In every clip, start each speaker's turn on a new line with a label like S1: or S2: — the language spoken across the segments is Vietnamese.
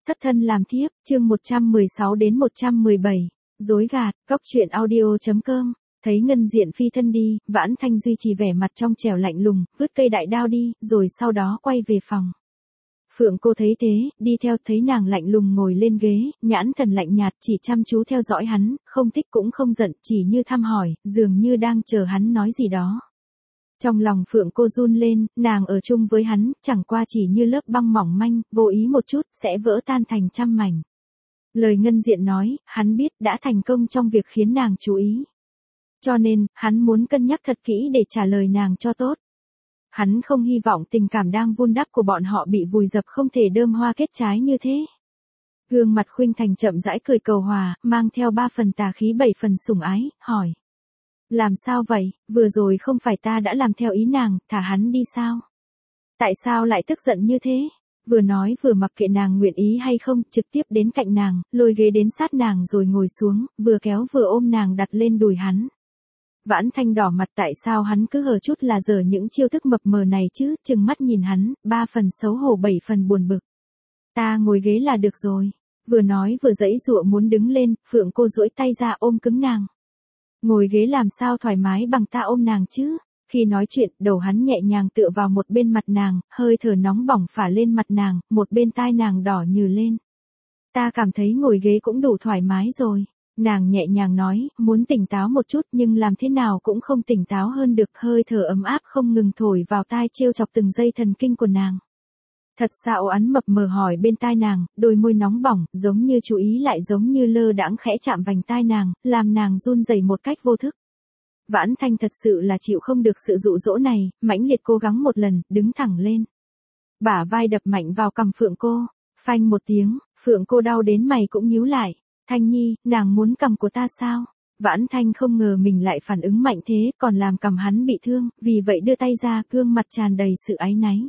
S1: Thất thân làm thiếp, chương 116 đến 117. Dối gạt, góc truyện audio.com. Thấy Ngân Diện phi thân đi, Vãn Thanh duy trì vẻ mặt trong trẻo lạnh lùng, vứt cây đại đao đi, rồi sau đó quay về phòng. Phượng Cô thấy thế, đi theo, thấy nàng lạnh lùng ngồi lên ghế, nhãn thần lạnh nhạt, chỉ chăm chú theo dõi hắn, không thích cũng không giận, chỉ như thăm hỏi, dường như đang chờ hắn nói gì đó. Trong lòng Phượng Cô run lên, nàng ở chung với hắn, chẳng qua chỉ như lớp băng mỏng manh, vô ý một chút, sẽ vỡ tan thành trăm mảnh. Lời Ngân Diện nói, hắn biết, đã thành công trong việc khiến nàng chú ý. Cho nên, hắn muốn cân nhắc thật kỹ để trả lời nàng cho tốt. Hắn không hy vọng tình cảm đang vun đắp của bọn họ bị vùi dập không thể đơm hoa kết trái như thế. Gương mặt Khuynh Thành chậm rãi cười cầu hòa, mang theo 3 phần tà khí 7 phần sủng ái, hỏi. Làm sao vậy, vừa rồi không phải ta đã làm theo ý nàng, thả hắn đi sao? Tại sao lại tức giận như thế? Vừa nói vừa mặc kệ nàng nguyện ý hay không, trực tiếp đến cạnh nàng, lôi ghế đến sát nàng rồi ngồi xuống, vừa kéo vừa ôm nàng đặt lên đùi hắn. Vãn Thanh đỏ mặt, tại sao hắn cứ hờ chút là giở những chiêu thức mập mờ này chứ, chừng mắt nhìn hắn, 3 phần xấu hổ 7 phần buồn bực. Ta ngồi ghế là được rồi. Vừa nói vừa giãy giụa muốn đứng lên, Phượng Cô duỗi tay ra ôm cứng nàng. Ngồi ghế làm sao thoải mái bằng ta ôm nàng chứ? Khi nói chuyện, đầu hắn nhẹ nhàng tựa vào một bên mặt nàng, hơi thở nóng bỏng phả lên mặt nàng, một bên tai nàng đỏ nhừ lên. Ta cảm thấy ngồi ghế cũng đủ thoải mái rồi. Nàng nhẹ nhàng nói, muốn tỉnh táo một chút nhưng làm thế nào cũng không tỉnh táo hơn được, hơi thở ấm áp không ngừng thổi vào tai trêu chọc từng dây thần kinh của nàng. Thật xạo ắn mập mờ hỏi bên tai nàng, đôi môi nóng bỏng, giống như chú ý lại giống như lơ đãng khẽ chạm vành tai nàng, làm nàng run rẩy một cách vô thức. Vãn Thanh thật sự là chịu không được sự dụ dỗ này, mãnh liệt cố gắng một lần, đứng thẳng lên. Bả vai đập mạnh vào cằm Phượng Cô, phanh một tiếng, Phượng Cô đau đến mày cũng nhíu lại. Thanh Nhi, nàng muốn cằm của ta sao? Vãn Thanh không ngờ mình lại phản ứng mạnh thế, còn làm cằm hắn bị thương, vì vậy đưa tay ra, gương mặt tràn đầy sự áy náy.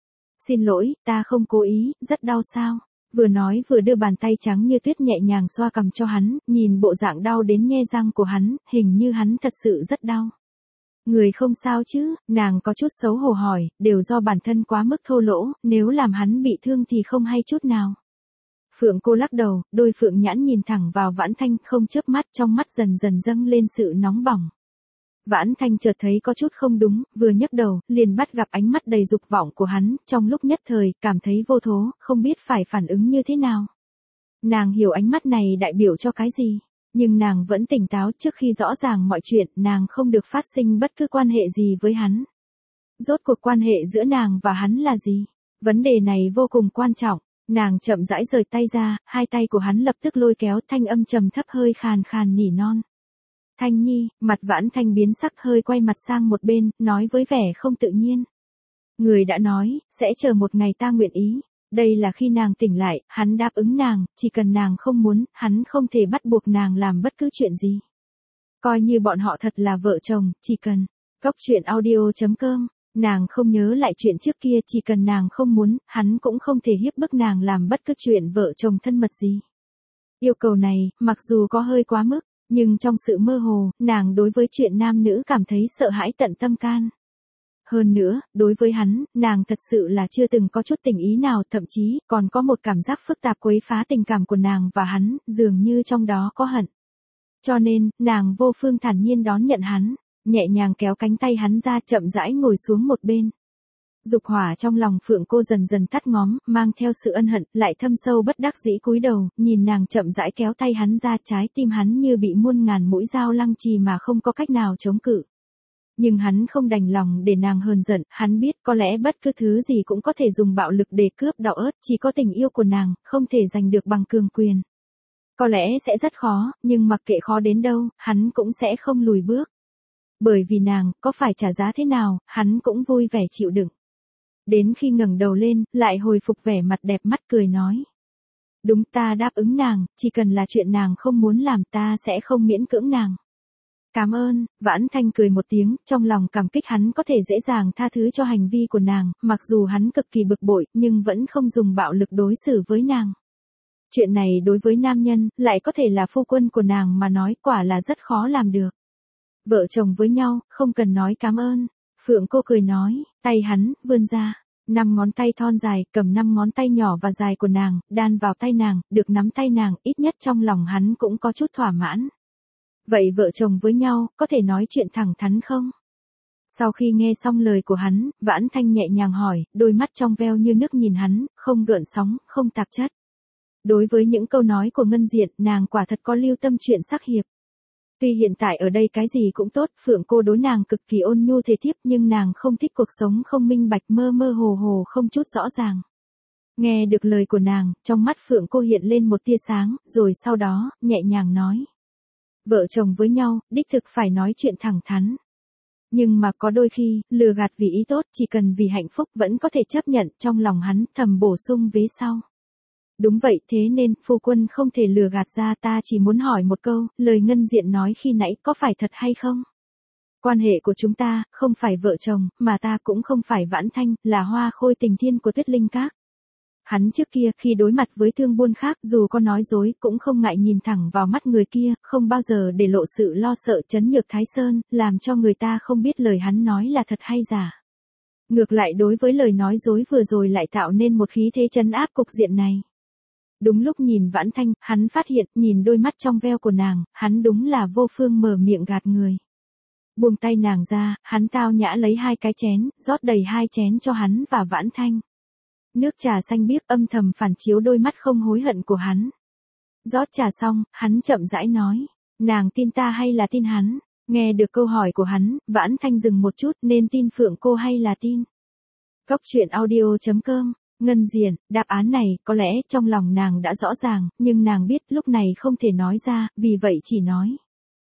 S1: Xin lỗi, ta không cố ý, rất đau sao? Vừa nói vừa đưa bàn tay trắng như tuyết nhẹ nhàng xoa cằm cho hắn, nhìn bộ dạng đau đến nhe răng của hắn, hình như hắn thật sự rất đau. Người không sao chứ, nàng có chút xấu hổ hỏi, đều do bản thân quá mức thô lỗ, nếu làm hắn bị thương thì không hay chút nào. Phượng Cô lắc đầu, đôi phượng nhãn nhìn thẳng vào Vãn Thanh, không chớp mắt, trong mắt dần dần dâng lên sự nóng bỏng. Vãn Thanh chợt thấy có chút không đúng, vừa nhấc đầu, liền bắt gặp ánh mắt đầy dục vọng của hắn, trong lúc nhất thời, cảm thấy vô thố, không biết phải phản ứng như thế nào. Nàng hiểu ánh mắt này đại biểu cho cái gì, nhưng nàng vẫn tỉnh táo, trước khi rõ ràng mọi chuyện, nàng không được phát sinh bất cứ quan hệ gì với hắn. Rốt cuộc quan hệ giữa nàng và hắn là gì? Vấn đề này vô cùng quan trọng. Nàng chậm rãi rời tay ra, hai tay của hắn lập tức lôi kéo, thanh âm trầm thấp hơi khàn khàn nỉ non. Thanh Nhi, mặt Vãn Thanh biến sắc, hơi quay mặt sang một bên, nói với vẻ không tự nhiên. Người đã nói, sẽ chờ một ngày ta nguyện ý. Đây là khi nàng tỉnh lại, hắn đáp ứng nàng, chỉ cần nàng không muốn, hắn không thể bắt buộc nàng làm bất cứ chuyện gì. Coi như bọn họ thật là vợ chồng, chỉ cần. Góc truyện audio.com. Nàng không nhớ lại chuyện trước kia, chỉ cần nàng không muốn, hắn cũng không thể hiếp bức nàng làm bất cứ chuyện vợ chồng thân mật gì. Yêu cầu này, mặc dù có hơi quá mức, nhưng trong sự mơ hồ, nàng đối với chuyện nam nữ cảm thấy sợ hãi tận tâm can. Hơn nữa, đối với hắn, nàng thật sự là chưa từng có chút tình ý nào, thậm chí, còn có một cảm giác phức tạp quấy phá tình cảm của nàng và hắn, dường như trong đó có hận. Cho nên, nàng vô phương thản nhiên đón nhận hắn. Nhẹ nhàng kéo cánh tay hắn ra, chậm rãi ngồi xuống một bên. Dục hỏa trong lòng Phượng Cô dần dần tắt ngóm, mang theo sự ân hận, lại thâm sâu bất đắc dĩ cúi đầu, nhìn nàng chậm rãi kéo tay hắn ra, trái tim hắn như bị muôn ngàn mũi dao lăng trì mà không có cách nào chống cự. Nhưng hắn không đành lòng để nàng hờn giận, hắn biết có lẽ bất cứ thứ gì cũng có thể dùng bạo lực để cướp đau ớt, chỉ có tình yêu của nàng, không thể giành được bằng cường quyền. Có lẽ sẽ rất khó, nhưng mặc kệ khó đến đâu, hắn cũng sẽ không lùi bước. Bởi vì nàng, có phải trả giá thế nào, hắn cũng vui vẻ chịu đựng. Đến khi ngẩng đầu lên, lại hồi phục vẻ mặt đẹp mắt cười nói. Đúng, ta đáp ứng nàng, chỉ cần là chuyện nàng không muốn làm, ta sẽ không miễn cưỡng nàng. Cảm ơn. Vãn Thanh cười một tiếng, trong lòng cảm kích hắn có thể dễ dàng tha thứ cho hành vi của nàng, mặc dù hắn cực kỳ bực bội, nhưng vẫn không dùng bạo lực đối xử với nàng. Chuyện này đối với nam nhân, lại có thể là phu quân của nàng mà nói, quả là rất khó làm được. Vợ chồng với nhau, không cần nói cảm ơn. Phượng Cô cười nói, tay hắn, vươn ra. 5 ngón tay thon dài, cầm 5 ngón tay nhỏ và dài của nàng, đan vào tay nàng, được nắm tay nàng, ít nhất trong lòng hắn cũng có chút thỏa mãn. Vậy vợ chồng với nhau, có thể nói chuyện thẳng thắn không? Sau khi nghe xong lời của hắn, Vãn Thanh nhẹ nhàng hỏi, đôi mắt trong veo như nước nhìn hắn, không gợn sóng, không tạp chất. Đối với những câu nói của Ngân Diện, nàng quả thật có lưu tâm chuyện sắc hiệp. Tuy hiện tại ở đây cái gì cũng tốt, Phượng cô đối nàng cực kỳ ôn nhu thể thiếp, nhưng nàng không thích cuộc sống không minh bạch, mơ mơ hồ hồ không chút rõ ràng. Nghe được lời của nàng, trong mắt Phượng cô hiện lên một tia sáng, rồi sau đó, nhẹ nhàng nói. Vợ chồng với nhau, đích thực phải nói chuyện thẳng thắn. Nhưng mà có đôi khi, lừa gạt vì ý tốt, chỉ cần vì hạnh phúc vẫn có thể chấp nhận, trong lòng hắn thầm bổ sung vế sau. Đúng vậy, thế nên, phu quân không thể lừa gạt ra, ta chỉ muốn hỏi một câu, lời Ngân Diện nói khi nãy có phải thật hay không? Quan hệ của chúng ta, không phải vợ chồng, mà ta cũng không phải Vãn Thanh, là Hoa Khôi Tình Thiên của Tuyết Linh Các. Hắn trước kia, khi đối mặt với thương buôn khác, dù có nói dối, cũng không ngại nhìn thẳng vào mắt người kia, không bao giờ để lộ sự lo sợ trấn nhược Thái Sơn, làm cho người ta không biết lời hắn nói là thật hay giả. Ngược lại đối với lời nói dối vừa rồi lại tạo nên một khí thế trấn áp cục diện này. Đúng lúc nhìn Vãn Thanh, hắn phát hiện, nhìn đôi mắt trong veo của nàng, hắn đúng là vô phương mở miệng gạt người. Buông tay nàng ra, hắn tao nhã lấy 2 cái chén, rót đầy 2 chén cho hắn và Vãn Thanh. Nước trà xanh biếc âm thầm phản chiếu đôi mắt không hối hận của hắn. Rót trà xong, hắn chậm rãi nói, nàng tin ta hay là tin hắn? Nghe được câu hỏi của hắn, Vãn Thanh dừng một chút, nên tin Phượng cô hay là tin? Góc truyện audio.com. Ngân Diện, đáp án này, có lẽ trong lòng nàng đã rõ ràng, nhưng nàng biết lúc này không thể nói ra, vì vậy chỉ nói.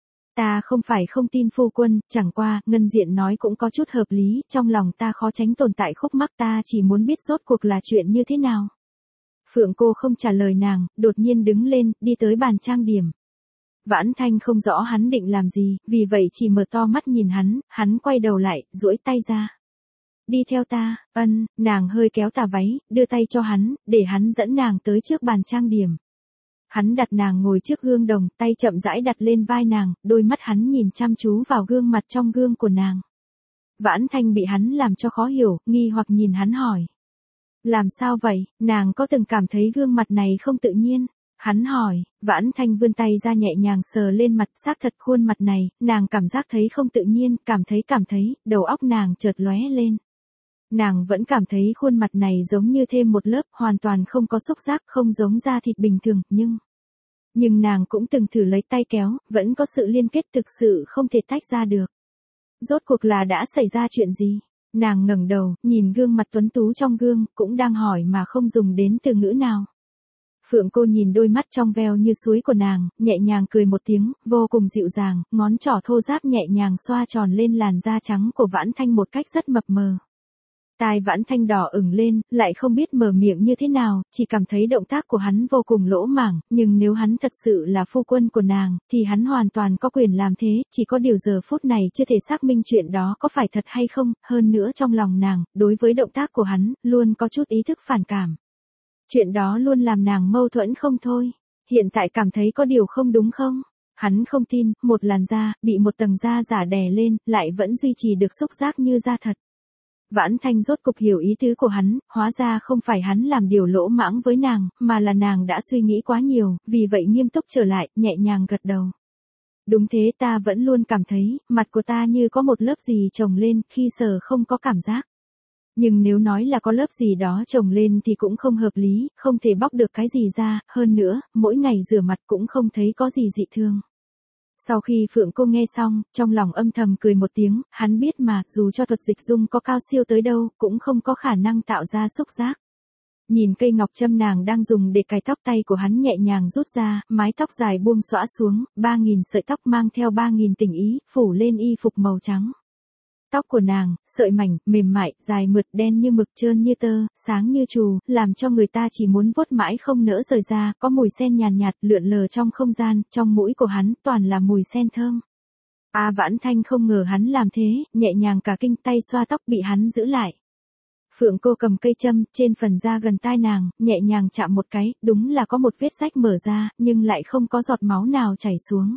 S1: Ta không phải không tin phu quân, chẳng qua, Ngân Diện nói cũng có chút hợp lý, trong lòng ta khó tránh tồn tại khúc mắc, ta chỉ muốn biết rốt cuộc là chuyện như thế nào. Phượng cô không trả lời nàng, đột nhiên đứng lên, đi tới bàn trang điểm. Vãn Thanh không rõ hắn định làm gì, vì vậy chỉ mở to mắt nhìn hắn quay đầu lại, duỗi tay ra. Đi theo ta, nàng hơi kéo tà váy, đưa tay cho hắn, để hắn dẫn nàng tới trước bàn trang điểm. Hắn đặt nàng ngồi trước gương đồng, tay chậm rãi đặt lên vai nàng, đôi mắt hắn nhìn chăm chú vào gương mặt trong gương của nàng. Vãn Thanh bị hắn làm cho khó hiểu, nghi hoặc nhìn hắn hỏi. Làm sao vậy, nàng có từng cảm thấy gương mặt này không tự nhiên? Hắn hỏi, Vãn Thanh vươn tay ra nhẹ nhàng sờ lên mặt, xác thật khuôn mặt này, nàng cảm giác thấy không tự nhiên, cảm thấy, đầu óc nàng chợt lóe lên. Nàng vẫn cảm thấy khuôn mặt này giống như thêm một lớp, hoàn toàn không có xúc giác, không giống da thịt bình thường, nhưng nàng cũng từng thử lấy tay kéo, vẫn có sự liên kết thực sự không thể tách ra được. Rốt cuộc là đã xảy ra chuyện gì? Nàng ngẩng đầu, nhìn gương mặt tuấn tú trong gương, cũng đang hỏi mà không dùng đến từ ngữ nào. Phượng cô nhìn đôi mắt trong veo như suối của nàng, nhẹ nhàng cười một tiếng, vô cùng dịu dàng, ngón trỏ thô ráp nhẹ nhàng xoa tròn lên làn da trắng của Vãn Thanh một cách rất mập mờ. Tai Vãn Thanh đỏ ửng lên, lại không biết mở miệng như thế nào, chỉ cảm thấy động tác của hắn vô cùng lỗ mãng, nhưng nếu hắn thật sự là phu quân của nàng, thì hắn hoàn toàn có quyền làm thế, chỉ có điều giờ phút này chưa thể xác minh chuyện đó có phải thật hay không, hơn nữa trong lòng nàng, đối với động tác của hắn, luôn có chút ý thức phản cảm. Chuyện đó luôn làm nàng mâu thuẫn không thôi, hiện tại cảm thấy có điều không đúng không? Hắn không tin, một làn da, bị một tầng da giả đè lên, lại vẫn duy trì được xúc giác như da thật. Vãn Thanh rốt cục hiểu ý tứ của hắn, hóa ra không phải hắn làm điều lỗ mãng với nàng, mà là nàng đã suy nghĩ quá nhiều, vì vậy nghiêm túc trở lại, nhẹ nhàng gật đầu. Đúng thế, ta vẫn luôn cảm thấy, mặt của ta như có một lớp gì chồng lên, khi sờ không có cảm giác. Nhưng nếu nói là có lớp gì đó chồng lên thì cũng không hợp lý, không thể bóc được cái gì ra, hơn nữa, mỗi ngày rửa mặt cũng không thấy có gì dị thường. Sau khi Phượng cô nghe xong, trong lòng âm thầm cười một tiếng, hắn biết mà, dù cho thuật dịch dung có cao siêu tới đâu, cũng không có khả năng tạo ra xúc giác. Nhìn cây ngọc châm nàng đang dùng để cài tóc, tay của hắn nhẹ nhàng rút ra, mái tóc dài buông xõa xuống, 3.000 sợi tóc mang theo 3.000 tình ý, phủ lên y phục màu trắng. Tóc của nàng, sợi mảnh, mềm mại, dài mượt, đen như mực, trơn như tơ, sáng như trù, làm cho người ta chỉ muốn vuốt mãi không nỡ rời ra, có mùi sen nhàn nhạt, lượn lờ trong không gian, trong mũi của hắn toàn là mùi sen thơm. Vãn Thanh không ngờ hắn làm thế, nhẹ nhàng cả kinh, tay xoa tóc bị hắn giữ lại. Phượng cô cầm cây châm, trên phần da gần tai nàng, nhẹ nhàng chạm một cái, đúng là có một vết rách mở ra, nhưng lại không có giọt máu nào chảy xuống.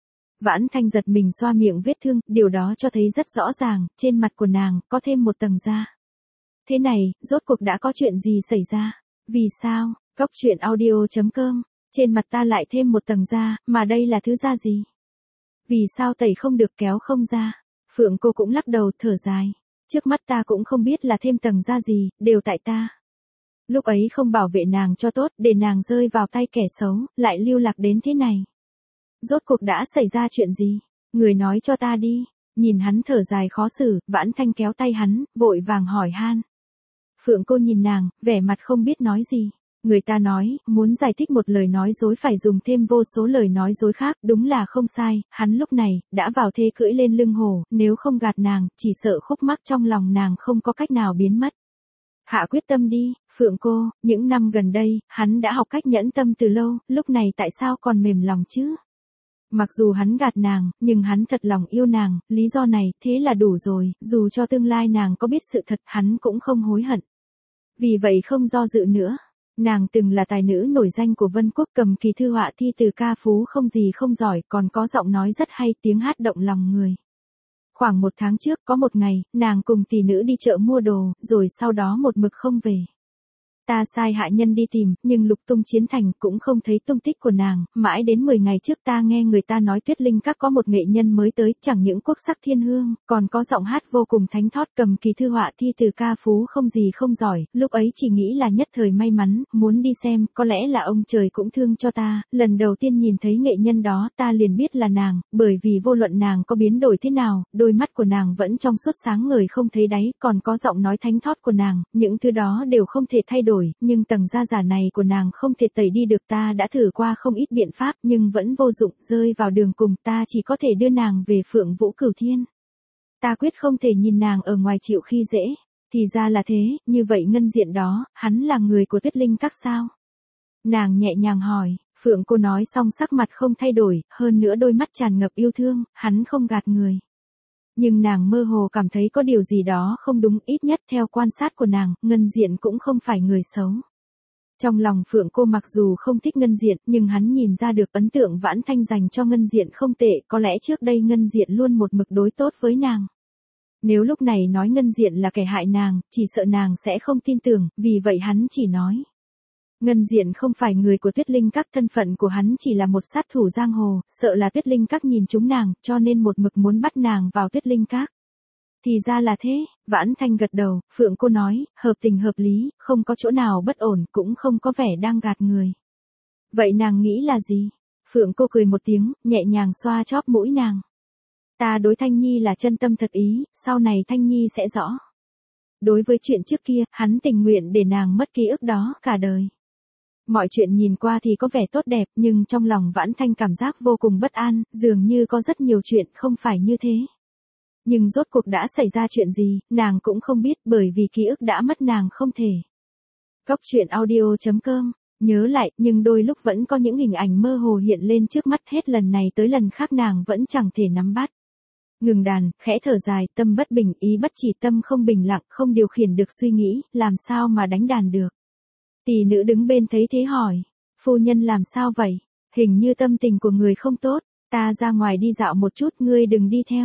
S1: Vãn Thanh giật mình xoa miệng vết thương, điều đó cho thấy rất rõ ràng, trên mặt của nàng, có thêm một tầng da. Thế này, rốt cuộc đã có chuyện gì xảy ra? Vì sao? Cóc truyện audio.com. Trên mặt ta lại thêm một tầng da, mà đây là thứ da gì? Vì sao tẩy không được kéo không ra? Phượng cô cũng lắc đầu thở dài. Trước mắt ta cũng không biết là thêm tầng da gì, đều tại ta. Lúc ấy không bảo vệ nàng cho tốt, để nàng rơi vào tay kẻ xấu, lại lưu lạc đến thế này. Rốt cuộc đã xảy ra chuyện gì? Người nói cho ta đi. Nhìn hắn thở dài khó xử, Vãn Thanh kéo tay hắn, vội vàng hỏi han. Phượng cô nhìn nàng, vẻ mặt không biết nói gì. Người ta nói, muốn giải thích một lời nói dối phải dùng thêm vô số lời nói dối khác, đúng là không sai, hắn lúc này, đã vào thế cưỡi lên lưng hổ, nếu không gạt nàng, chỉ sợ khúc mắc trong lòng nàng không có cách nào biến mất. Hạ quyết tâm đi, Phượng cô, những năm gần đây, hắn đã học cách nhẫn tâm từ lâu, lúc này tại sao còn mềm lòng chứ? Mặc dù hắn gạt nàng, nhưng hắn thật lòng yêu nàng, lý do này, thế là đủ rồi, dù cho tương lai nàng có biết sự thật, hắn cũng không hối hận. Vì vậy không do dự nữa. Nàng từng là tài nữ nổi danh của Vân Quốc, cầm kỳ thư họa thi từ ca phú không gì không giỏi, còn có giọng nói rất hay, tiếng hát động lòng người. Khoảng 1 tháng trước, có một ngày, nàng cùng tỷ nữ đi chợ mua đồ, rồi sau đó một mực không về. Ta sai hạ nhân đi tìm, nhưng lục tung chiến thành cũng không thấy tung tích của nàng, mãi đến 10 ngày trước ta nghe người ta nói Tuyết Linh Các có một nghệ nhân mới tới, chẳng những quốc sắc thiên hương, còn có giọng hát vô cùng thánh thót, cầm kỳ thư họa thi từ ca phú không gì không giỏi, lúc ấy chỉ nghĩ là nhất thời may mắn, muốn đi xem, có lẽ là ông trời cũng thương cho ta, lần đầu tiên nhìn thấy nghệ nhân đó, ta liền biết là nàng, bởi vì vô luận nàng có biến đổi thế nào, đôi mắt của nàng vẫn trong suốt sáng ngời không thấy đáy, còn có giọng nói thánh thót của nàng, những thứ đó đều không thể thay đổi. Nhưng tầng da giả này của nàng không thể tẩy đi được, ta đã thử qua không ít biện pháp nhưng vẫn vô dụng, rơi vào đường cùng, ta chỉ có thể đưa nàng về Phượng Vũ Cửu Thiên. Ta quyết không thể nhìn nàng ở ngoài chịu khi dễ. Thì ra là thế, như vậy ngân diện đó, hắn là người của Tuyết Linh Các sao? Nàng nhẹ nhàng hỏi, Phượng cô nói xong sắc mặt không thay đổi, hơn nữa đôi mắt tràn ngập yêu thương, hắn không gạt người. Nhưng nàng mơ hồ cảm thấy có điều gì đó không đúng, ít nhất theo quan sát của nàng, Ngân Diện cũng không phải người xấu. Trong lòng Phượng cô mặc dù không thích Ngân Diện, nhưng hắn nhìn ra được ấn tượng Vãn Thanh dành cho Ngân Diện không tệ, có lẽ trước đây Ngân Diện luôn một mực đối tốt với nàng. Nếu lúc này nói Ngân Diện là kẻ hại nàng, chỉ sợ nàng sẽ không tin tưởng, vì vậy hắn chỉ nói. Ngân Diện không phải người của Tuyết Linh Các, thân phận của hắn chỉ là một sát thủ giang hồ, sợ là Tuyết Linh Các nhìn trúng nàng, cho nên một mực muốn bắt nàng vào Tuyết Linh Các. Thì ra là thế, Vãn Thanh gật đầu, Phượng cô nói, hợp tình hợp lý, không có chỗ nào bất ổn, cũng không có vẻ đang gạt người. Vậy nàng nghĩ là gì? Phượng cô cười một tiếng, nhẹ nhàng xoa chóp mũi nàng. Ta đối Thanh Nhi là chân tâm thật ý, sau này Thanh Nhi sẽ rõ. Đối với chuyện trước kia, hắn tình nguyện để nàng mất ký ức đó cả đời. Mọi chuyện nhìn qua thì có vẻ tốt đẹp, nhưng trong lòng Vãn Thanh cảm giác vô cùng bất an, dường như có rất nhiều chuyện không phải như thế. Nhưng rốt cuộc đã xảy ra chuyện gì, nàng cũng không biết, bởi vì ký ức đã mất nàng không thể. Cóc truyện audio.com, nhớ lại, nhưng đôi lúc vẫn có những hình ảnh mơ hồ hiện lên trước mắt, hết lần này tới lần khác nàng vẫn chẳng thể nắm bắt. Ngừng đàn, khẽ thở dài, tâm bất bình, ý bất chỉ, tâm không bình lặng, không điều khiển được suy nghĩ, làm sao mà đánh đàn được. Tỷ nữ đứng bên thấy thế hỏi, phu nhân làm sao vậy? Hình như tâm tình của người không tốt, ta ra ngoài đi dạo một chút, ngươi đừng đi theo.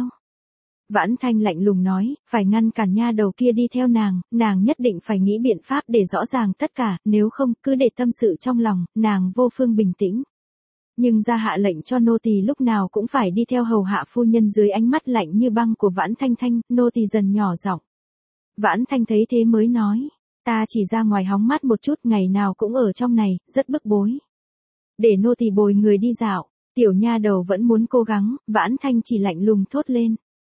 S1: Vãn Thanh lạnh lùng nói, phải ngăn cản nha đầu kia đi theo nàng nhất định phải nghĩ biện pháp để rõ ràng tất cả, nếu không, cứ để tâm sự trong lòng, nàng vô phương bình tĩnh. Nhưng ra hạ lệnh cho nô tỳ lúc nào cũng phải đi theo hầu hạ phu nhân. Dưới ánh mắt lạnh như băng của Vãn Thanh, nô tỳ dần nhỏ giọng. Vãn Thanh thấy thế mới nói, ta chỉ ra ngoài hóng mát một chút, ngày nào cũng ở trong này, rất bức bối. Để nô tỳ bồi người đi dạo, tiểu nha đầu vẫn muốn cố gắng, Vãn Thanh chỉ lạnh lùng thốt lên.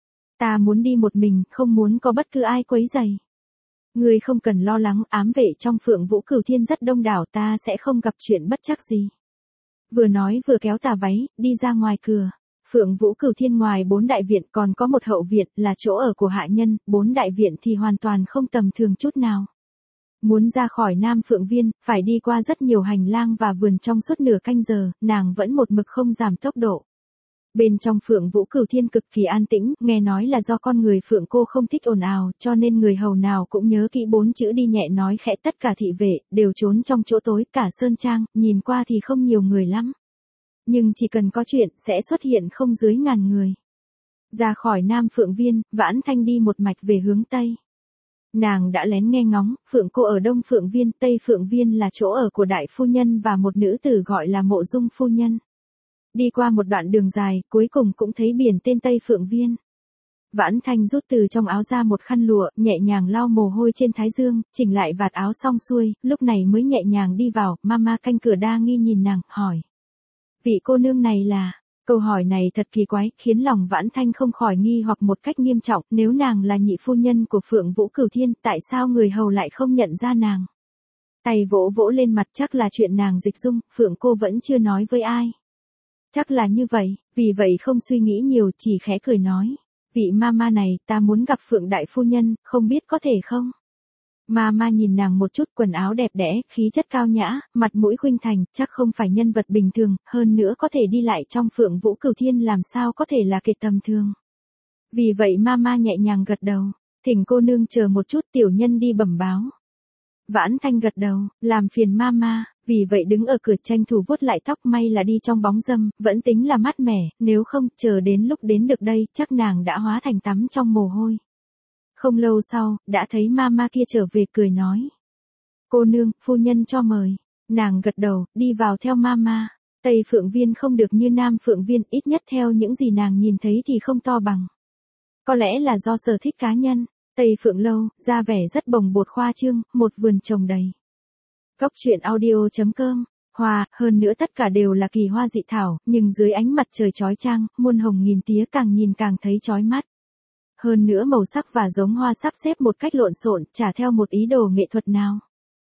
S1: Ta muốn đi một mình, không muốn có bất cứ ai quấy rầy. Ngươi không cần lo lắng, ám vệ trong Phượng Vũ Cửu Thiên rất đông đảo, ta sẽ không gặp chuyện bất trắc gì. Vừa nói vừa kéo tà váy, đi ra ngoài cửa. Phượng Vũ Cửu Thiên ngoài 4 đại viện còn có một hậu viện, là chỗ ở của hạ nhân, 4 đại viện thì hoàn toàn không tầm thường chút nào. Muốn ra khỏi Nam Phượng Viên, phải đi qua rất nhiều hành lang và vườn trong suốt nửa canh giờ, nàng vẫn một mực không giảm tốc độ. Bên trong Phượng Vũ Cửu Thiên cực kỳ an tĩnh, nghe nói là do con người Phượng cô không thích ồn ào, cho nên người hầu nào cũng nhớ kỹ 4 chữ đi nhẹ nói khẽ, tất cả thị vệ, đều trốn trong chỗ tối, cả sơn trang, nhìn qua thì không nhiều người lắm. Nhưng chỉ cần có chuyện, sẽ xuất hiện không dưới 1000 người. Ra khỏi Nam Phượng Viên, Vãn Thanh đi một mạch về hướng Tây. Nàng đã lén nghe ngóng, Phượng cô ở Đông Phượng Viên, Tây Phượng Viên là chỗ ở của đại phu nhân và một nữ tử gọi là Mộ Dung phu nhân. Đi qua một đoạn đường dài, cuối cùng cũng thấy biển tên Tây Phượng Viên. Vãn Thanh rút từ trong áo ra một khăn lụa, nhẹ nhàng lau mồ hôi trên thái dương, chỉnh lại vạt áo xong xuôi, lúc này mới nhẹ nhàng đi vào, mama canh cửa đa nghi nhìn nàng, hỏi. Vị cô nương này là... Câu hỏi này thật kỳ quái, khiến lòng Vãn Thanh không khỏi nghi hoặc một cách nghiêm trọng, nếu nàng là nhị phu nhân của Phượng Vũ Cửu Thiên, tại sao người hầu lại không nhận ra nàng? Tay vỗ vỗ lên mặt, chắc là chuyện nàng dịch dung, Phượng cô vẫn chưa nói với ai. Chắc là như vậy, vì vậy không suy nghĩ nhiều, chỉ khẽ cười nói. Vị mama này, ta muốn gặp Phượng đại phu nhân, không biết có thể không? Mama nhìn nàng một chút, quần áo đẹp đẽ, khí chất cao nhã, mặt mũi khuynh thành, chắc không phải nhân vật bình thường, hơn nữa có thể đi lại trong Phượng Vũ Cửu Thiên làm sao có thể là kẻ tầm thường. Vì vậy mama nhẹ nhàng gật đầu, thỉnh cô nương chờ một chút, tiểu nhân đi bẩm báo. Vãn Thanh gật đầu, làm phiền mama, vì vậy đứng ở cửa tranh thủ vuốt lại tóc, may là đi trong bóng râm, vẫn tính là mát mẻ, nếu không, chờ đến lúc đến được đây, chắc nàng đã hóa thành tắm trong mồ hôi. Không lâu sau, đã thấy mama kia trở về cười nói. Cô nương, phu nhân cho mời. Nàng gật đầu, đi vào theo mama. Tây Phượng Viên không được như Nam Phượng Viên, ít nhất theo những gì nàng nhìn thấy thì không to bằng. Có lẽ là do sở thích cá nhân. Tây Phượng Lâu, ra vẻ rất bồng bột khoa trương, một vườn trồng đầy. Cóc truyện audio.com. Hoa, hơn nữa tất cả đều là kỳ hoa dị thảo, nhưng dưới ánh mặt trời chói chang, muôn hồng nghìn tía, càng nhìn càng thấy chói mắt. Hơn nữa màu sắc và giống hoa sắp xếp một cách lộn xộn, chả theo một ý đồ nghệ thuật nào.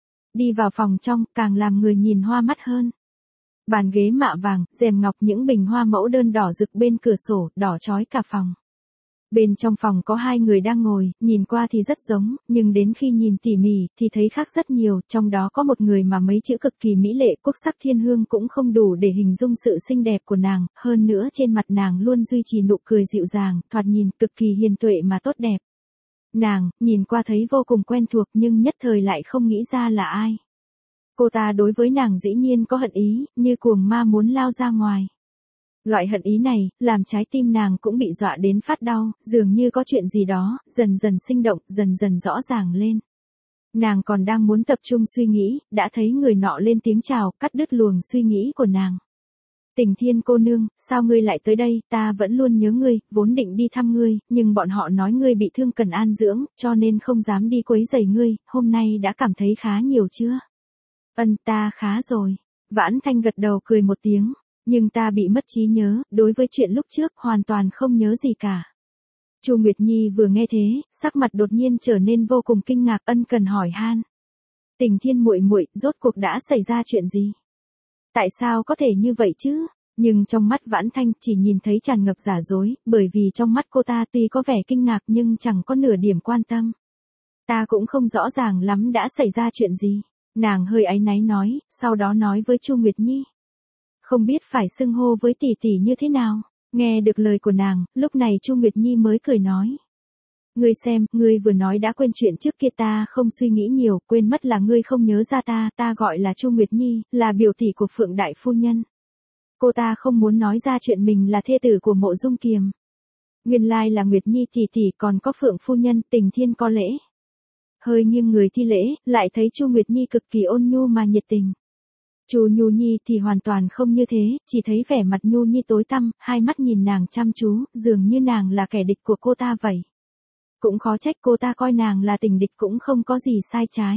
S1: Đi vào phòng trong, càng làm người nhìn hoa mắt hơn. Bàn ghế mạ vàng, rèm ngọc, những bình hoa mẫu đơn đỏ rực bên cửa sổ, đỏ chói cả phòng. Bên trong phòng có hai người đang ngồi, nhìn qua thì rất giống, nhưng đến khi nhìn tỉ mỉ thì thấy khác rất nhiều, trong đó có một người mà mấy chữ cực kỳ mỹ lệ, quốc sắc thiên hương cũng không đủ để hình dung sự xinh đẹp của nàng, hơn nữa trên mặt nàng luôn duy trì nụ cười dịu dàng, thoạt nhìn cực kỳ hiền tuệ mà tốt đẹp. Nàng, nhìn qua thấy vô cùng quen thuộc nhưng nhất thời lại không nghĩ ra là ai. Cô ta đối với nàng dĩ nhiên có hận ý, như cuồng ma muốn lao ra ngoài. Loại hận ý này, làm trái tim nàng cũng bị dọa đến phát đau, dường như có chuyện gì đó, dần dần sinh động, dần dần rõ ràng lên. Nàng còn đang muốn tập trung suy nghĩ, đã thấy người nọ lên tiếng chào, cắt đứt luồng suy nghĩ của nàng. Tình Thiên cô nương, sao ngươi lại tới đây, ta vẫn luôn nhớ ngươi, vốn định đi thăm ngươi, nhưng bọn họ nói ngươi bị thương cần an dưỡng, cho nên không dám đi quấy rầy ngươi, hôm nay đã cảm thấy khá nhiều chưa? Ta khá rồi. Vãn Thanh gật đầu cười một tiếng. Nhưng ta bị mất trí nhớ, đối với chuyện lúc trước hoàn toàn không nhớ gì cả. Chu Nguyệt Nhi vừa nghe thế, sắc mặt đột nhiên trở nên vô cùng kinh ngạc, ân cần hỏi han. Tình Thiên muội muội, rốt cuộc đã xảy ra chuyện gì? Tại sao có thể như vậy chứ? Nhưng trong mắt Vãn Thanh chỉ nhìn thấy tràn ngập giả dối, bởi vì trong mắt cô ta tuy có vẻ kinh ngạc nhưng chẳng có nửa điểm quan tâm. Ta cũng không rõ ràng lắm đã xảy ra chuyện gì. Nàng hơi áy náy nói, sau đó nói với Chu Nguyệt Nhi. Không biết phải xưng hô với tỷ tỷ như thế nào. Nghe được lời của nàng, lúc này Chu Nguyệt Nhi mới cười nói. Ngươi xem, ngươi vừa nói đã quên chuyện trước kia, ta không suy nghĩ nhiều, quên mất là ngươi không nhớ ra ta gọi là Chu Nguyệt Nhi, là biểu tỷ của Phượng đại phu nhân. Cô ta không muốn nói ra chuyện mình là thê tử của Mộ Dung Kiềm. Nguyên lai là Nguyệt Nhi tỷ tỷ, còn có Phượng phu nhân, Tình Thiên có lễ. Hơi nghiêng người thi lễ, lại thấy Chu Nguyệt Nhi cực kỳ ôn nhu mà nhiệt tình. Chu Nhu Nhi thì hoàn toàn không như thế, chỉ thấy vẻ mặt Nhu Nhi tối tăm, hai mắt nhìn nàng chăm chú, dường như nàng là kẻ địch của cô ta vậy. Cũng khó trách cô ta coi nàng là tình địch, cũng không có gì sai trái.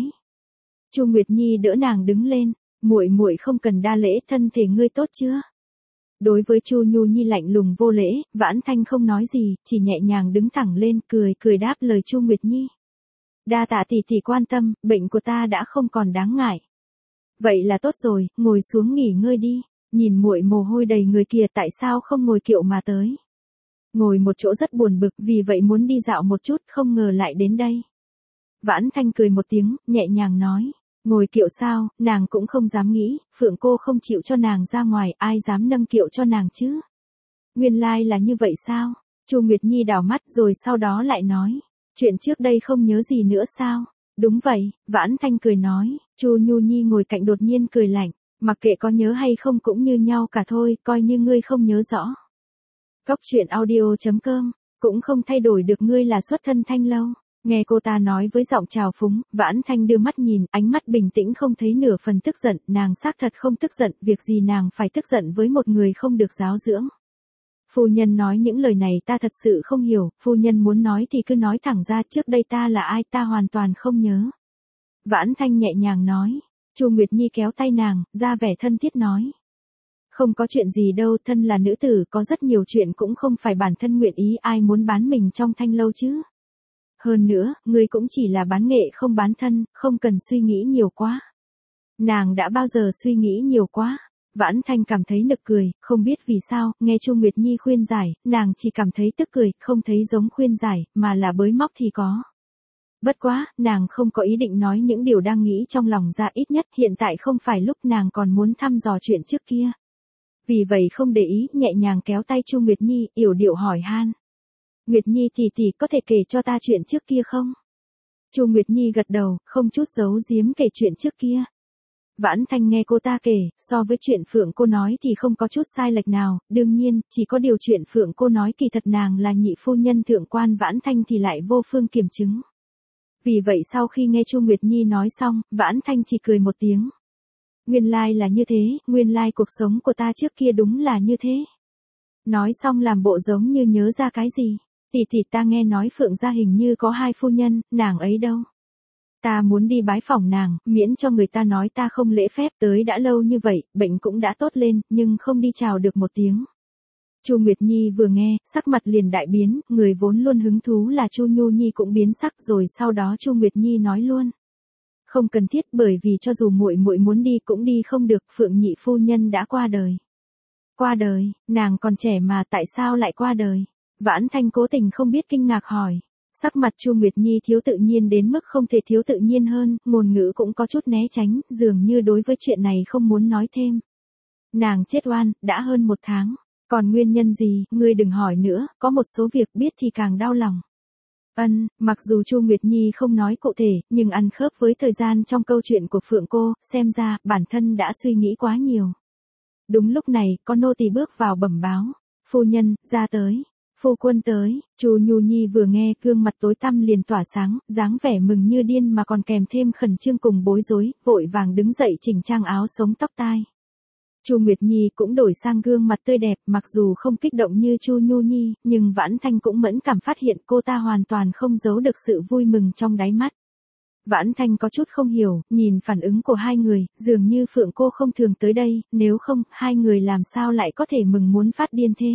S1: Chu Nguyệt Nhi đỡ nàng đứng lên, muội muội không cần đa lễ, thân thể ngươi tốt chưa? Đối với Chu Nhu Nhi lạnh lùng vô lễ, Vãn Thanh không nói gì, chỉ nhẹ nhàng đứng thẳng lên, cười đáp lời Chu Nguyệt Nhi. Đa tạ tỷ tỷ quan tâm, bệnh của ta đã không còn đáng ngại. Vậy là tốt rồi, ngồi xuống nghỉ ngơi đi. Nhìn muội mồ hôi đầy người kìa, tại sao không ngồi kiệu mà tới? Ngồi một chỗ rất buồn bực, vì vậy muốn đi dạo một chút, không ngờ lại đến đây. Vãn Thanh cười một tiếng, nhẹ nhàng nói. Ngồi kiệu sao, nàng cũng không dám nghĩ, Phượng cô không chịu cho nàng ra ngoài, ai dám nâng kiệu cho nàng chứ? Nguyên lai là như vậy sao? Chu Nguyệt Nhi đảo mắt rồi sau đó lại nói. Chuyện trước đây không nhớ gì nữa sao? Đúng vậy, Vãn Thanh cười nói. Chu Nhu Nhi ngồi cạnh đột nhiên cười lạnh. Mặc kệ có nhớ hay không cũng như nhau cả thôi, coi như ngươi không nhớ rõ. Cóc truyện audio.com, cũng không thay đổi được ngươi là xuất thân Thanh Lâu. Nghe cô ta nói với giọng trào phúng, Vãn Thanh đưa mắt nhìn, ánh mắt bình tĩnh không thấy nửa phần tức giận, nàng xác thật không tức giận, việc gì nàng phải tức giận với một người không được giáo dưỡng. Phu nhân nói những lời này ta thật sự không hiểu, phu nhân muốn nói thì cứ nói thẳng ra, trước đây ta là ai ta hoàn toàn không nhớ. Vãn Thanh nhẹ nhàng nói. Chu Nguyệt Nhi kéo tay nàng, ra vẻ thân thiết nói. Không có chuyện gì đâu, thân là nữ tử có rất nhiều chuyện cũng không phải bản thân nguyện ý, ai muốn bán mình trong thanh lâu chứ. Hơn nữa, ngươi cũng chỉ là bán nghệ không bán thân, không cần suy nghĩ nhiều quá. Nàng đã bao giờ suy nghĩ nhiều quá. Vãn Thanh cảm thấy nực cười, không biết vì sao, nghe Chu Nguyệt Nhi khuyên giải, nàng chỉ cảm thấy tức cười, không thấy giống khuyên giải, mà là bới móc thì có. Bất quá, nàng không có ý định nói những điều đang nghĩ trong lòng ra, ít nhất hiện tại không phải lúc nàng còn muốn thăm dò chuyện trước kia. Vì vậy không để ý, nhẹ nhàng kéo tay Chu Nguyệt Nhi, yểu điệu hỏi han. Nguyệt Nhi tỷ tỷ có thể kể cho ta chuyện trước kia không? Chu Nguyệt Nhi gật đầu, không chút giấu giếm kể chuyện trước kia. Vãn Thanh nghe cô ta kể, so với chuyện Phượng cô nói thì không có chút sai lệch nào, đương nhiên, chỉ có điều chuyện Phượng cô nói kỳ thật nàng là nhị phu nhân thượng quan Vãn Thanh thì lại vô phương kiểm chứng. Vì vậy sau khi nghe Chu Nguyệt Nhi nói xong, Vãn Thanh chỉ cười một tiếng. Nguyên lai là như thế, nguyên lai cuộc sống của ta trước kia đúng là như thế. Nói xong làm bộ giống như nhớ ra cái gì. Tỷ tỷ ta nghe nói Phượng gia hình như có hai phu nhân, nàng ấy đâu? Ta muốn đi bái phỏng nàng, miễn cho người ta nói ta không lễ phép, tới đã lâu như vậy, bệnh cũng đã tốt lên, nhưng không đi chào được một tiếng. Chu Nguyệt Nhi vừa nghe, sắc mặt liền đại biến, người vốn luôn hứng thú là Chu Nhu Nhi cũng biến sắc, rồi sau đó Chu Nguyệt Nhi nói luôn. Không cần thiết, bởi vì cho dù muội muội muốn đi cũng đi không được, Phượng nhị phu nhân đã qua đời. Qua đời, nàng còn trẻ mà tại sao lại qua đời? Vãn Thanh cố tình không biết kinh ngạc hỏi. Sắc mặt Chu Nguyệt Nhi thiếu tự nhiên đến mức không thể thiếu tự nhiên hơn, ngôn ngữ cũng có chút né tránh, dường như đối với chuyện này không muốn nói thêm. Nàng chết oan, đã hơn 1 tháng. Còn nguyên nhân gì, ngươi đừng hỏi nữa, có một số việc biết thì càng đau lòng. Mặc dù Chu Nguyệt Nhi không nói cụ thể, nhưng ăn khớp với thời gian trong câu chuyện của Phượng cô, xem ra, bản thân đã suy nghĩ quá nhiều. Đúng lúc này, có nô tỳ bước vào bẩm báo. Phu nhân, ra tới. Phu quân tới. Chu Nhu Nhi vừa nghe, gương mặt tối tăm liền tỏa sáng, dáng vẻ mừng như điên mà còn kèm thêm khẩn trương cùng bối rối, vội vàng đứng dậy chỉnh trang áo sống tóc tai. Chu Nguyệt Nhi cũng đổi sang gương mặt tươi đẹp, mặc dù không kích động như Chu Nhu Nhi, nhưng Vãn Thanh cũng mẫn cảm phát hiện cô ta hoàn toàn không giấu được sự vui mừng trong đáy mắt. Vãn Thanh có chút không hiểu, nhìn phản ứng của hai người, dường như Phượng cô không thường tới đây, nếu không, hai người làm sao lại có thể mừng muốn phát điên thế.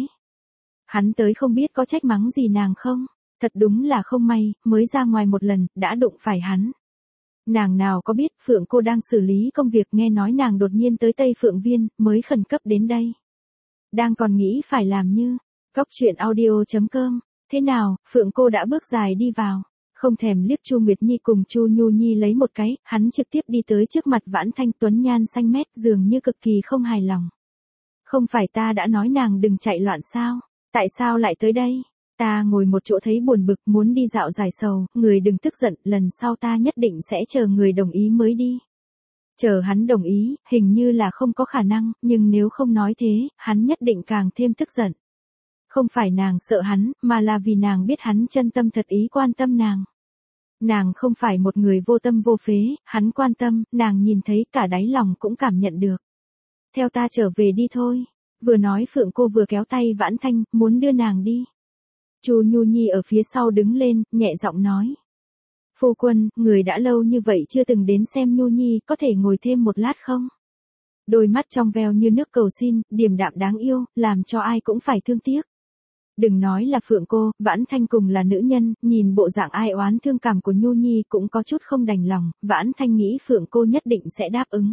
S1: Hắn tới không biết có trách mắng gì nàng không? Thật đúng là không may, mới ra ngoài một lần, đã đụng phải hắn. Nàng nào có biết Phượng cô đang xử lý công việc, nghe nói nàng đột nhiên tới Tây Phượng Viên, mới khẩn cấp đến đây. Đang còn nghĩ phải làm như, Cóc truyện audio.com, thế nào, Phượng cô đã bước dài đi vào. Không thèm liếc Chu Nguyệt Nhi cùng Chu Nhu Nhi lấy một cái, hắn trực tiếp đi tới trước mặt Vãn Thanh, tuấn nhan xanh mét, dường như cực kỳ không hài lòng. Không phải ta đã nói nàng đừng chạy loạn sao? Tại sao lại tới đây? Ta ngồi một chỗ thấy buồn bực, muốn đi dạo giải sầu, người đừng tức giận, lần sau ta nhất định sẽ chờ người đồng ý mới đi. Chờ hắn đồng ý, hình như là không có khả năng, nhưng nếu không nói thế, hắn nhất định càng thêm tức giận. Không phải nàng sợ hắn, mà là vì nàng biết hắn chân tâm thật ý quan tâm nàng. Nàng không phải một người vô tâm vô phế, hắn quan tâm, nàng nhìn thấy cả đáy lòng cũng cảm nhận được. Theo ta trở về đi thôi. Vừa nói Phượng cô vừa kéo tay Vãn Thanh, muốn đưa nàng đi. Chu Nhu Nhi ở phía sau đứng lên, nhẹ giọng nói. Phu quân, người đã lâu như vậy chưa từng đến xem Nhu Nhi, có thể ngồi thêm một lát không? Đôi mắt trong veo như nước cầu xin, điềm đạm đáng yêu, làm cho ai cũng phải thương tiếc. Đừng nói là Phượng cô, Vãn Thanh cùng là nữ nhân, nhìn bộ dạng ai oán thương cảm của Nhu Nhi cũng có chút không đành lòng, Vãn Thanh nghĩ Phượng cô nhất định sẽ đáp ứng.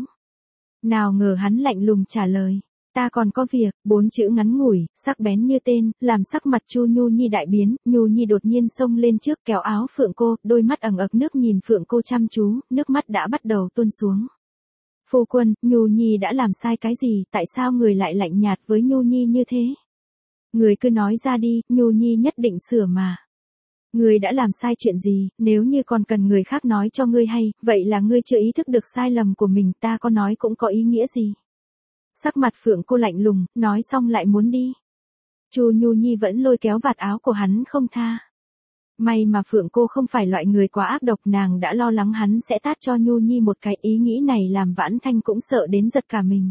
S1: Nào ngờ hắn lạnh lùng trả lời. Ta còn có việc, 4 chữ ngắn ngủi, sắc bén như tên, làm sắc mặt Chu Nhu Nhi đại biến, Nhu Nhi đột nhiên xông lên trước kéo áo Phượng cô, đôi mắt ẩn ực nước nhìn Phượng cô chăm chú, nước mắt đã bắt đầu tuôn xuống. Phu quân, Nhu Nhi đã làm sai cái gì, tại sao người lại lạnh nhạt với Nhu Nhi như thế? Người cứ nói ra đi, Nhu Nhi nhất định sửa mà. Ngươi đã làm sai chuyện gì, nếu như còn cần người khác nói cho ngươi hay, vậy là ngươi chưa ý thức được sai lầm của mình, ta có nói cũng có ý nghĩa gì. Sắc mặt Phượng cô lạnh lùng, nói xong lại muốn đi. Chu Nhu Nhi vẫn lôi kéo vạt áo của hắn không tha. May mà Phượng cô không phải loại người quá ác độc, nàng đã lo lắng hắn sẽ tát cho Nhu Nhi một cái, ý nghĩ này làm Vãn Thanh cũng sợ đến giật cả mình.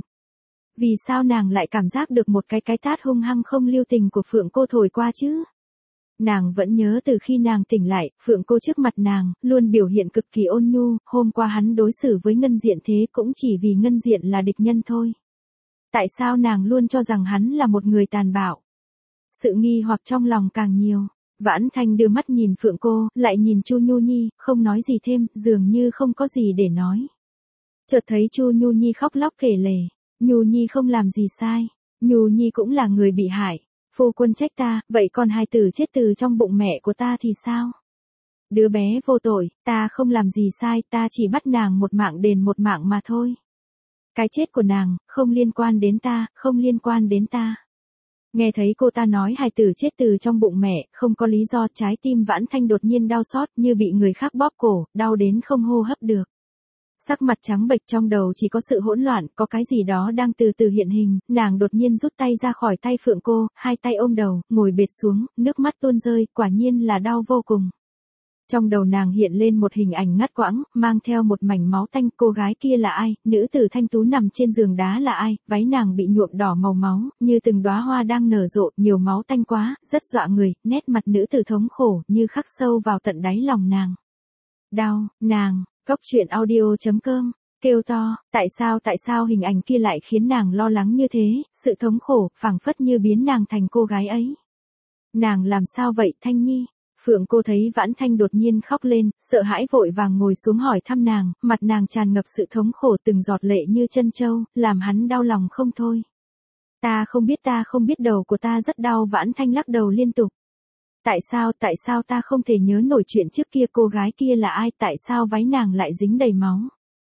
S1: Vì sao nàng lại cảm giác được một cái tát hung hăng không lưu tình của Phượng cô thổi qua chứ? Nàng vẫn nhớ từ khi nàng tỉnh lại, Phượng cô trước mặt nàng, luôn biểu hiện cực kỳ ôn nhu, hôm qua hắn đối xử với Ngân Diện thế cũng chỉ vì Ngân Diện là địch nhân thôi. Tại sao nàng luôn cho rằng hắn là một người tàn bạo? Sự nghi hoặc trong lòng càng nhiều. Vãn Thanh đưa mắt nhìn Phượng cô, lại nhìn Chu Nhu Nhi, không nói gì thêm, dường như không có gì để nói. Chợt thấy Chu Nhu Nhi khóc lóc kể lể, Nhu Nhi không làm gì sai, Nhu Nhi cũng là người bị hại, phu quân trách ta, vậy còn hài tử chết từ trong bụng mẹ của ta thì sao? Đứa bé vô tội, ta không làm gì sai, ta chỉ bắt nàng một mạng đền một mạng mà thôi. Cái chết của nàng, không liên quan đến ta, không liên quan đến ta. Nghe thấy cô ta nói hài tử chết từ trong bụng mẹ, không có lý do, trái tim Vãn Thanh đột nhiên đau xót như bị người khác bóp cổ, đau đến không hô hấp được. Sắc mặt trắng bệch, trong đầu chỉ có sự hỗn loạn, có cái gì đó đang từ từ hiện hình, nàng đột nhiên rút tay ra khỏi tay Phượng cô, hai tay ôm đầu, ngồi bệt xuống, nước mắt tuôn rơi, quả nhiên là đau vô cùng. Trong đầu nàng hiện lên một hình ảnh ngắt quãng, mang theo một mảnh máu tanh, cô gái kia là ai, nữ tử thanh tú nằm trên giường đá là ai, váy nàng bị nhuộm đỏ màu máu, như từng đóa hoa đang nở rộ, nhiều máu tanh quá, rất dọa người, nét mặt nữ tử thống khổ, như khắc sâu vào tận đáy lòng nàng. Đau, nàng, Cốc truyện audio.com, kêu to, tại sao hình ảnh kia lại khiến nàng lo lắng như thế, sự thống khổ, phảng phất như biến nàng thành cô gái ấy. Nàng làm sao vậy, Thanh Nhi? Phượng cô thấy Vãn Thanh đột nhiên khóc lên, sợ hãi vội vàng ngồi xuống hỏi thăm nàng, mặt nàng tràn ngập sự thống khổ, từng giọt lệ như chân châu, làm hắn đau lòng không thôi. Ta không biết, đầu của ta rất đau. Vãn Thanh lắc đầu liên tục. Tại sao ta không thể nhớ nổi chuyện trước kia, cô gái kia là ai, tại sao váy nàng lại dính đầy máu?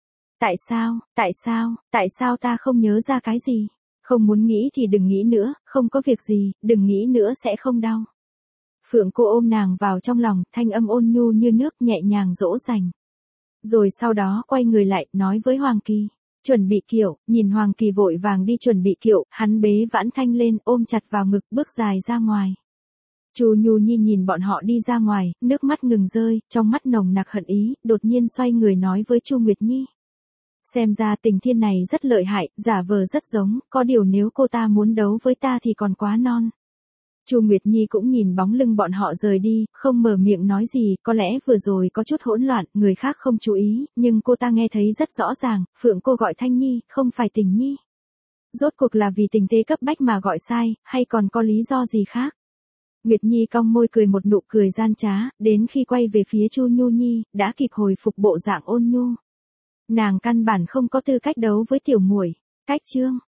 S1: Tại sao ta không nhớ ra cái gì? Không muốn nghĩ thì đừng nghĩ nữa, không có việc gì, đừng nghĩ nữa sẽ không đau. Phượng cô ôm nàng vào trong lòng, thanh âm ôn nhu như nước, nhẹ nhàng dỗ dành. Rồi sau đó quay người lại, nói với Hoàng Kỳ, chuẩn bị kiệu, nhìn Hoàng Kỳ vội vàng đi chuẩn bị kiệu, hắn bế Vãn Thanh lên, ôm chặt vào ngực, bước dài ra ngoài. Chu Nhu Nhi nhìn bọn họ đi ra ngoài, nước mắt ngừng rơi, trong mắt nồng nặc hận ý, đột nhiên xoay người nói với Chu Nguyệt Nhi. Xem ra Tình Thiên này rất lợi hại, giả vờ rất giống, có điều nếu cô ta muốn đấu với ta thì còn quá non. Chu Nguyệt Nhi cũng nhìn bóng lưng bọn họ rời đi, không mở miệng nói gì, có lẽ vừa rồi có chút hỗn loạn, người khác không chú ý, nhưng cô ta nghe thấy rất rõ ràng, Phượng cô gọi Thanh Nhi, không phải Tình Nhi. Rốt cuộc là vì tình thế cấp bách mà gọi sai, hay còn có lý do gì khác? Nguyệt Nhi cong môi cười một nụ cười gian trá, đến khi quay về phía Chu Nhu Nhi, đã kịp hồi phục bộ dạng ôn nhu. Nàng căn bản không có tư cách đấu với tiểu muội. Cách chương